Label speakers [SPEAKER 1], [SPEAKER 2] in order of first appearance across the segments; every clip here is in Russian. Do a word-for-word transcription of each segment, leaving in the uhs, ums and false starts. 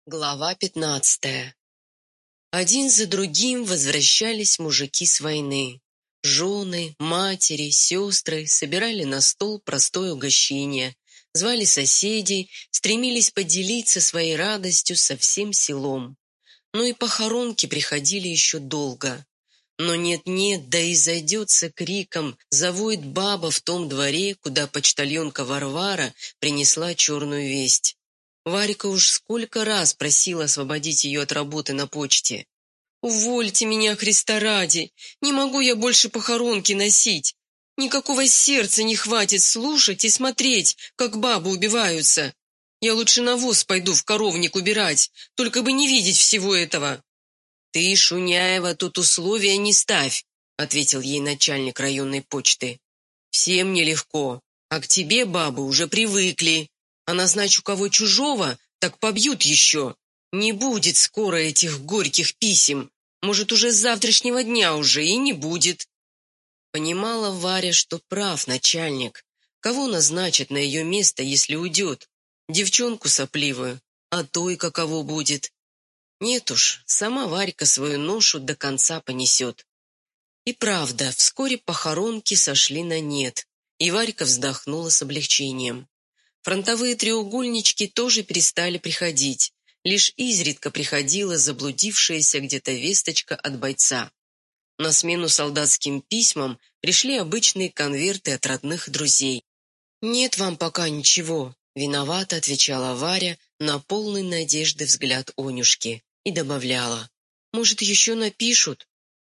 [SPEAKER 1] Глава пятнадцатая. Один за другим возвращались мужики с войны. Жены, матери, сестры собирали на стол простое угощение, звали соседей, стремились поделиться своей радостью со всем селом. Но и похоронки приходили еще долго. Но нет-нет, да и зайдется криком, завоет баба в том дворе, куда почтальонка Варвара принесла черную весть. Варька уж сколько раз просила освободить ее от работы на почте. «Увольте меня, Христа ради! Не могу я больше похоронки носить! Никакого сердца не хватит слушать и смотреть, как бабы убиваются! Я лучше навоз пойду в коровник убирать, только бы не видеть всего этого!» «Ты, Шуняева, тут условия не ставь», — ответил ей начальник районной почты. «Всем нелегко, а к тебе бабы уже привыкли. А назначу кого чужого, так побьют еще. Не будет скоро этих горьких писем. Может, уже с завтрашнего дня уже и не будет». Понимала Варя, что прав начальник. Кого назначат на ее место, если уйдет? Девчонку сопливую, а то и каково будет. Нет уж, сама Варька свою ношу до конца понесет. И правда, вскоре похоронки сошли на нет, и Варька вздохнула с облегчением. Фронтовые треугольнички тоже перестали приходить, лишь изредка приходила заблудившаяся где-то весточка от бойца. На смену солдатским письмам пришли обычные конверты от родных и друзей. «Нет вам пока ничего», — виновато отвечала Варя на полный надежды взгляд Онюшки и добавляла: «Может, еще напишут?»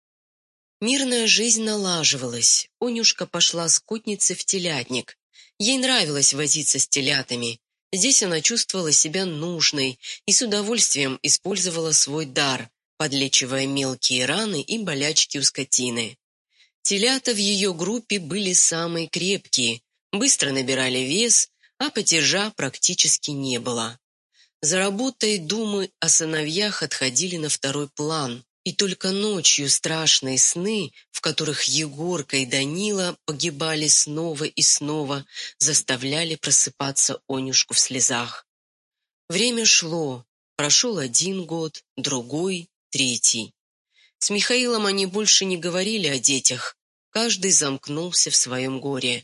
[SPEAKER 1] Мирная жизнь налаживалась. Онюшка пошла скотницей в телятник. Ей нравилось возиться с телятами. Здесь она чувствовала себя нужной и с удовольствием использовала свой дар, подлечивая мелкие раны и болячки у скотины. Телята в ее группе были самые крепкие, быстро набирали вес, а потержа практически не было. За работой думы о сыновьях отходили на второй план, и только ночью страшные сны, в которых Егорка и Данила погибали снова и снова, заставляли просыпаться Онюшку в слезах. Время шло, прошел один год, другой, третий. С Михаилом они больше не говорили о детях, каждый замкнулся в своем горе.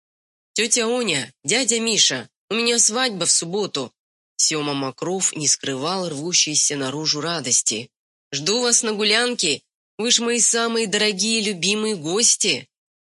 [SPEAKER 1] «Тетя Оня, дядя Миша, у меня свадьба в субботу!» Сема Мокров не скрывал рвущейся наружу радости. «Жду вас на гулянке, вы ж мои самые дорогие любимые гости!»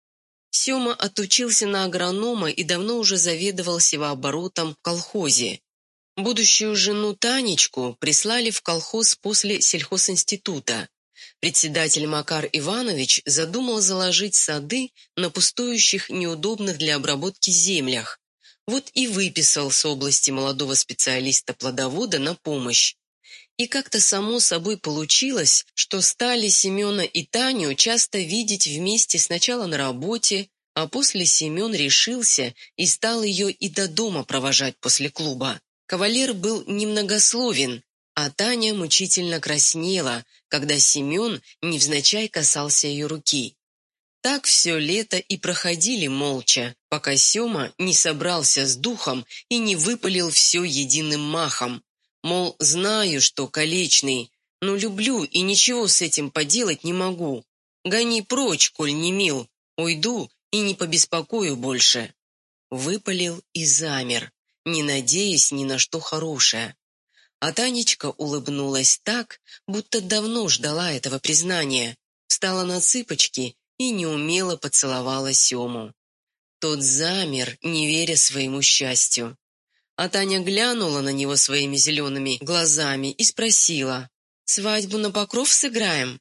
[SPEAKER 1] Сема отучился на агронома и давно уже заведовал севооборотом в колхозе. Будущую жену Танечку прислали в колхоз после сельхозинститута. Председатель Макар Иванович задумал заложить сады на пустующих, неудобных для обработки землях. Вот и выписал с области молодого специалиста-плодовода на помощь. И как-то само собой получилось, что стали Семена и Таню часто видеть вместе сначала на работе, а после Семен решился и стал ее и до дома провожать после клуба. Кавалер был немногословен, а Таня мучительно краснела, когда Семен невзначай касался ее руки. Так все лето и проходили молча, пока Сема не собрался с духом и не выпалил все единым махом. Мол, знаю, что колечный, но люблю и ничего с этим поделать не могу. Гони прочь, коль не мил, уйду и не побеспокою больше. Выпалил и замер, не надеясь ни на что хорошее. А Танечка улыбнулась так, будто давно ждала этого признания, встала на цыпочки и неумело поцеловала Сему. Тот замер, не веря своему счастью. А Таня глянула на него своими зелеными глазами и спросила: «Свадьбу на Покров сыграем?»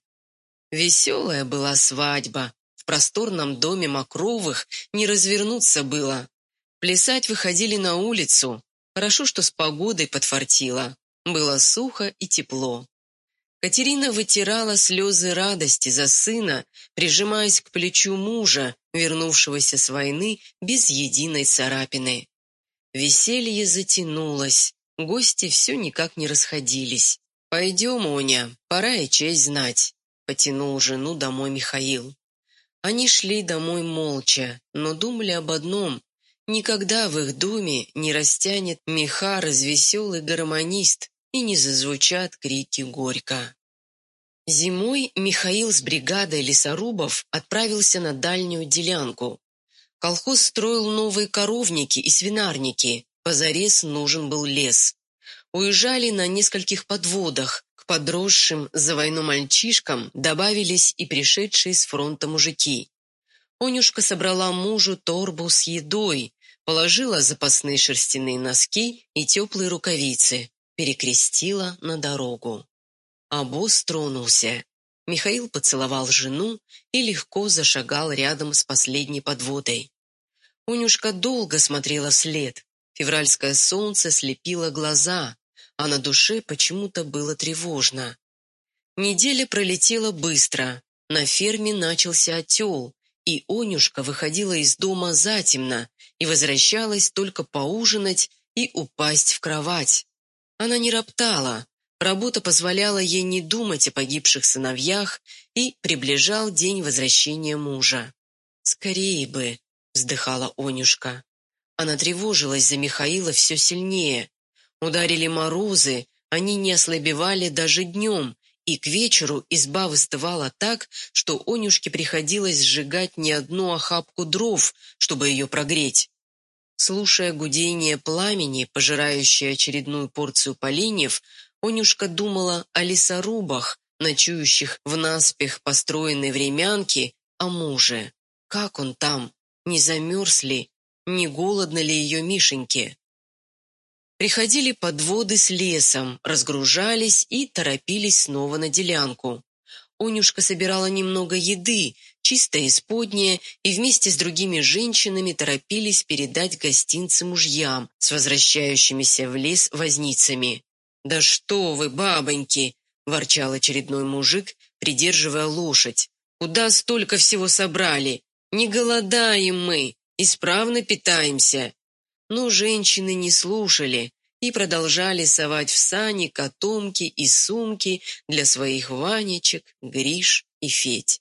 [SPEAKER 1] Веселая была свадьба. В просторном доме Мокровых не развернуться было. Плясать выходили на улицу. Хорошо, что с погодой подфартило. Было сухо и тепло. Катерина вытирала слезы радости за сына, прижимаясь к плечу мужа, вернувшегося с войны без единой царапины. Веселье затянулось, гости все никак не расходились. «Пойдем, Оня, пора и честь знать», — потянул жену домой Михаил. Они шли домой молча, но думали об одном: никогда в их доме не растянет меха развеселый гармонист и не зазвучат крики горько. Зимой Михаил с бригадой лесорубов отправился на дальнюю делянку. Колхоз строил новые коровники и свинарники, позарез нужен был лес. Уезжали на нескольких подводах, к подросшим за войну мальчишкам добавились и пришедшие с фронта мужики. Онюшка собрала мужу торбу с едой, положила запасные шерстяные носки и теплые рукавицы, перекрестила на дорогу. Обоз тронулся. Михаил поцеловал жену и легко зашагал рядом с последней подводой. Онюшка долго смотрела вслед. Февральское солнце слепило глаза, а на душе почему-то было тревожно. Неделя пролетела быстро. На ферме начался отел, и Онюшка выходила из дома затемно и возвращалась только поужинать и упасть в кровать. Она не роптала. Работа позволяла ей не думать о погибших сыновьях, и приближал день возвращения мужа. «Скорее бы», — вздыхала Онюшка. Она тревожилась за Михаила все сильнее. Ударили морозы, они не ослабевали даже днем, и к вечеру изба выстывала так, что Онюшке приходилось сжигать не одну охапку дров, чтобы ее прогреть. Слушая гудение пламени, пожирающее очередную порцию поленьев, Онюшка думала о лесорубах, ночующих в наспех построенной времянке, о муже. Как он там? Не замерз ли? Не голодно ли ее Мишеньке? Приходили подводы с лесом, разгружались и торопились снова на делянку. Онюшка собирала немного еды, чисто исподнее, и вместе с другими женщинами торопились передать гостинцы мужьям с возвращающимися в лес возницами. «Да что вы, бабоньки!» – ворчал очередной мужик, придерживая лошадь. «Куда столько всего собрали? Не голодаем мы, исправно питаемся». Но женщины не слушали и продолжали совать в сани котомки и сумки для своих Ванечек, Гриш и Федь.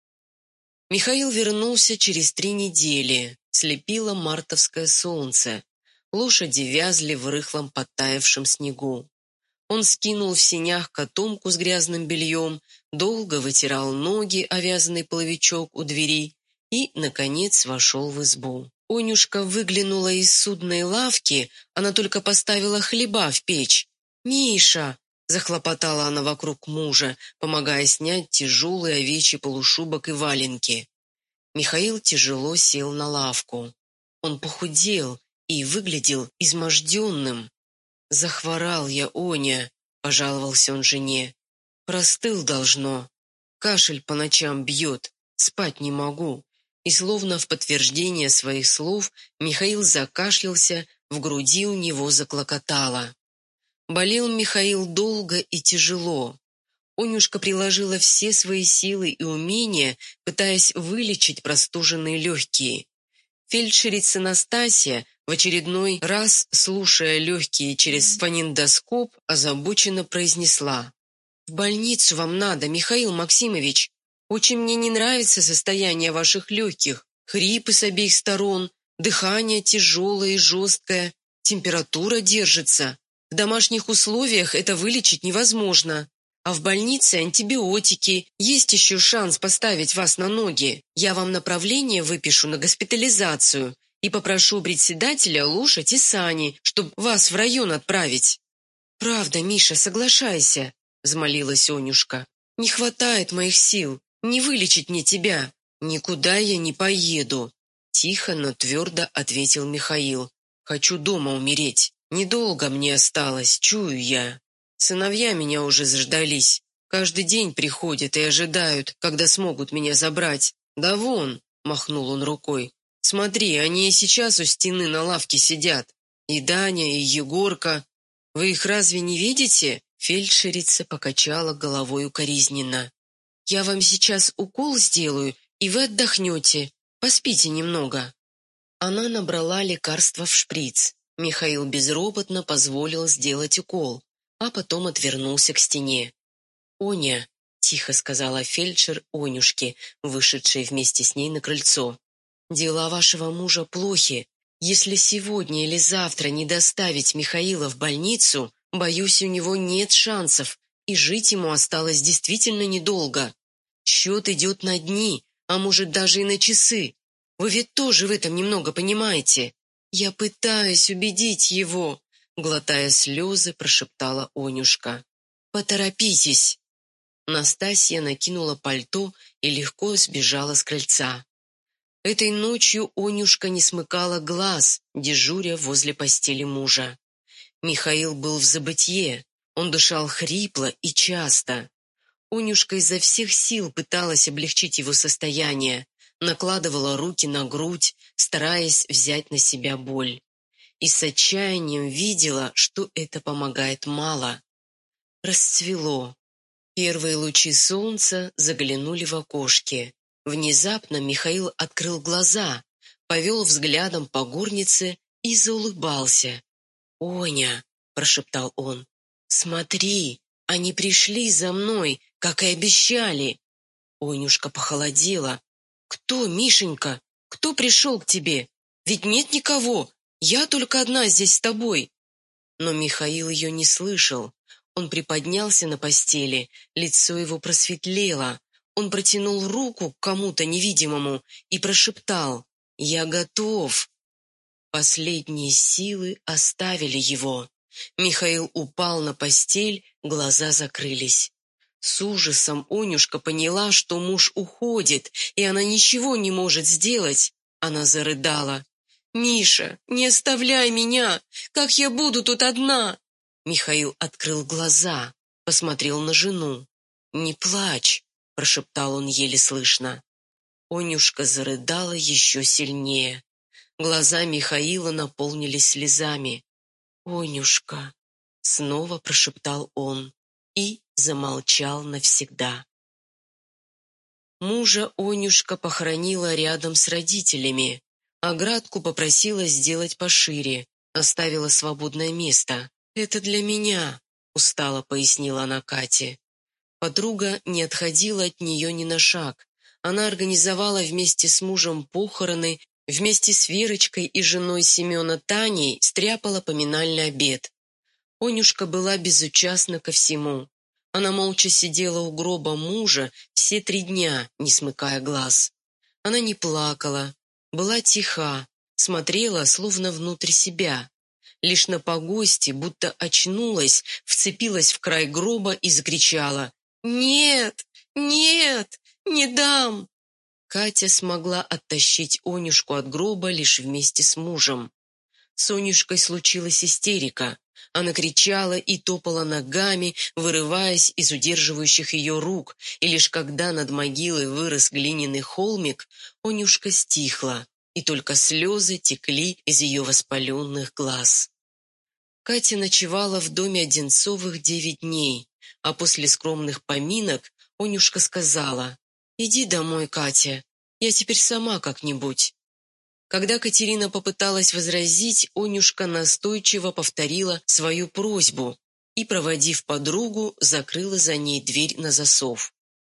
[SPEAKER 1] Михаил вернулся через три недели. Слепило мартовское солнце. Лошади вязли в рыхлом подтаявшем снегу. Он скинул в сенях котомку с грязным бельем, долго вытирал ноги о вязаный половичок у двери и, наконец, вошел в избу. Онюшка выглянула из судной лавки, она только поставила хлеба в печь. «Миша!» — захлопотала она вокруг мужа, помогая снять тяжелый овечий полушубок и валенки. Михаил тяжело сел на лавку. Он похудел и выглядел изможденным. «Захворал я, Оня», — пожаловался он жене. «Простыл должно. Кашель по ночам бьет, спать не могу». И словно в подтверждение своих слов Михаил закашлялся, в груди у него заклокотало. Болел Михаил долго и тяжело. Онюшка приложила все свои силы и умения, пытаясь вылечить простуженные легкие. Фельдшерица Настасья, в очередной раз, слушая легкие через фонендоскоп, озабоченно произнесла: «В больницу вам надо, Михаил Максимович. Очень мне не нравится состояние ваших легких. Хрипы с обеих сторон, дыхание тяжелое и жесткое, температура держится. В домашних условиях это вылечить невозможно. А в больнице антибиотики, есть еще шанс поставить вас на ноги. Я вам направление выпишу на госпитализацию и попрошу председателя лошадь и сани, чтобы вас в район отправить». «Правда, Миша, соглашайся», — взмолилась Онюшка. «Не хватает моих сил. Не вылечить мне тебя». «Никуда я не поеду», — тихо, но твердо ответил Михаил. «Хочу дома умереть. Недолго мне осталось, чую я. Сыновья меня уже заждались. Каждый день приходят и ожидают, когда смогут меня забрать. Да вон», — махнул он рукой. «Смотри, они и сейчас у стены на лавке сидят. И Даня, и Егорка. Вы их разве не видите?» Фельдшерица покачала головой укоризненно. «Я вам сейчас укол сделаю, и вы отдохнете. Поспите немного». Она набрала лекарство в шприц. Михаил безропотно позволил сделать укол, а потом отвернулся к стене. «Оня», — тихо сказала фельдшер Онюшке, вышедшей вместе с ней на крыльцо, «дела вашего мужа плохи. Если сегодня или завтра не доставить Михаила в больницу, Боюсь, у него нет шансов, и жить ему осталось действительно недолго. Счет идет на дни, а может даже и на часы. Вы ведь тоже в этом немного понимаете. Я пытаюсь убедить его», — глотая слезы, прошептала Онюшка. «Поторопитесь». Настасья накинула пальто и легко сбежала с крыльца. Этой ночью Онюшка не смыкала глаз, дежуря возле постели мужа. Михаил был в забытье, он дышал хрипло и часто. Онюшка изо всех сил пыталась облегчить его состояние, накладывала руки на грудь, стараясь взять на себя боль. И с отчаянием видела, что это помогает мало. Расцвело. Первые лучи солнца заглянули в окошки. Внезапно Михаил открыл глаза, повел взглядом по горнице и заулыбался. «Оня», — прошептал он, — «смотри, они пришли за мной, как и обещали». Онюшка похолодела. «Кто, Мишенька? Кто пришел к тебе? Ведь нет никого, я только одна здесь с тобой». Но Михаил ее не слышал. Он приподнялся на постели, лицо его просветлело. Он протянул руку к кому-то невидимому и прошептал: «Я готов». Последние силы оставили его. Михаил упал на постель, глаза закрылись. С ужасом Онюшка поняла, что муж уходит, и она ничего не может сделать. Она зарыдала. «Миша, не оставляй меня! Как я буду тут одна?» Михаил открыл глаза, посмотрел на жену. «Не плачь», — прошептал он еле слышно. Онюшка зарыдала еще сильнее. Глаза Михаила наполнились слезами. «Онюшка», — снова прошептал он и замолчал навсегда. Мужа Онюшка похоронила рядом с родителями. Оградку попросила сделать пошире, оставила свободное место. «Это для меня», — устало пояснила она Кате. Подруга не отходила от нее ни на шаг. Она организовала вместе с мужем похороны, вместе с Верочкой и женой Семена Таней стряпала поминальный обед. Онюшка была безучастна ко всему. Она молча сидела у гроба мужа все три дня, не смыкая глаз. Она не плакала, была тиха, смотрела словно внутрь себя. Лишь на погосте, будто очнулась, вцепилась в край гроба и закричала: «Нет! Нет! Не дам!» Катя смогла оттащить Онюшку от гроба лишь вместе с мужем. С Онюшкой случилась истерика. Она кричала и топала ногами, вырываясь из удерживающих ее рук, и лишь когда над могилой вырос глиняный холмик, Онюшка стихла, и только слезы текли из ее воспаленных глаз. Катя ночевала в доме Одинцовых девять дней, а после скромных поминок Онюшка сказала: «Иди домой, Катя, я теперь сама как-нибудь». Когда Катерина попыталась возразить, Онюшка настойчиво повторила свою просьбу и, проводив подругу, закрыла за ней дверь на засов.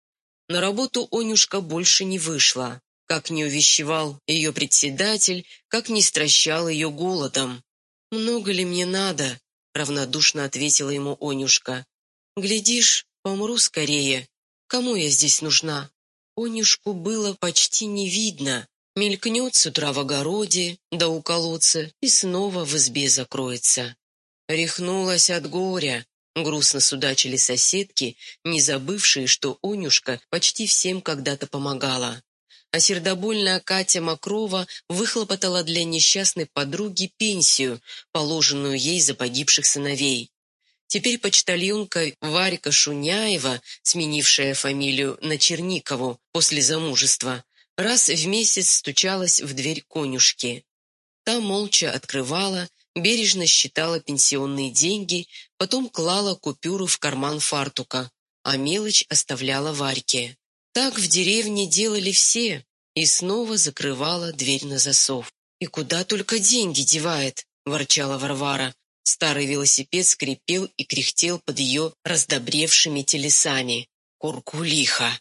[SPEAKER 1] На работу Онюшка больше не вышла, как не увещевал ее председатель, как не стращал ее голодом. «Много ли мне надо?» — равнодушно ответила ему Онюшка. «Глядишь, помру скорее. Кому я здесь нужна?» Онюшку было почти не видно. Мелькнет с утра в огороде, да у колодца, и снова в избе закроется. Рехнулась от горя. Грустно судачили соседки, не забывшие, что Онюшка почти всем когда-то помогала. А сердобольная Катя Мокрова выхлопотала для несчастной подруги пенсию, положенную ей за погибших сыновей. Теперь почтальонка Варька Шуняева, сменившая фамилию на Черникову после замужества, раз в месяц стучалась в дверь Конюшки. Та молча открывала, бережно считала пенсионные деньги, потом клала купюру в карман фартука, а мелочь оставляла Варьке. Так в деревне делали все, и снова закрывала дверь на засов. «И куда только деньги девает?» – ворчала Варвара. Старый велосипед скрипел и кряхтел под ее раздобревшими телесами. Куркулиха!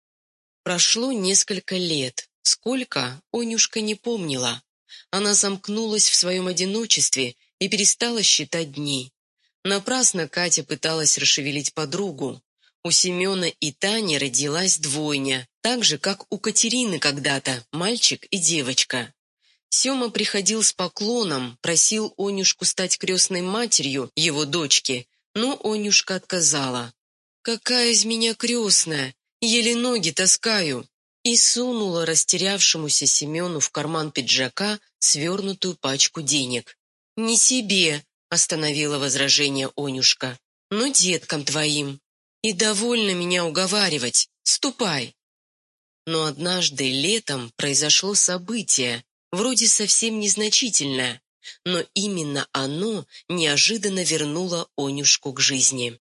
[SPEAKER 1] Прошло несколько лет. Сколько, Онюшка не помнила. Она замкнулась в своем одиночестве и перестала считать дни. Напрасно Катя пыталась расшевелить подругу. У Семена и Тани родилась двойня, так же, как у Катерины когда-то, мальчик и девочка. Сема приходил с поклоном, просил Онюшку стать крестной матерью его дочки, но Онюшка отказала. «Какая из меня крестная? Еле ноги таскаю!» И сунула растерявшемуся Семену в карман пиджака свернутую пачку денег. «Не себе!» — остановила возражение Онюшка. «Но деткам твоим. И довольно меня уговаривать. Ступай!» Но однажды летом произошло событие, вроде совсем незначительное, но именно оно неожиданно вернуло Онюшку к жизни.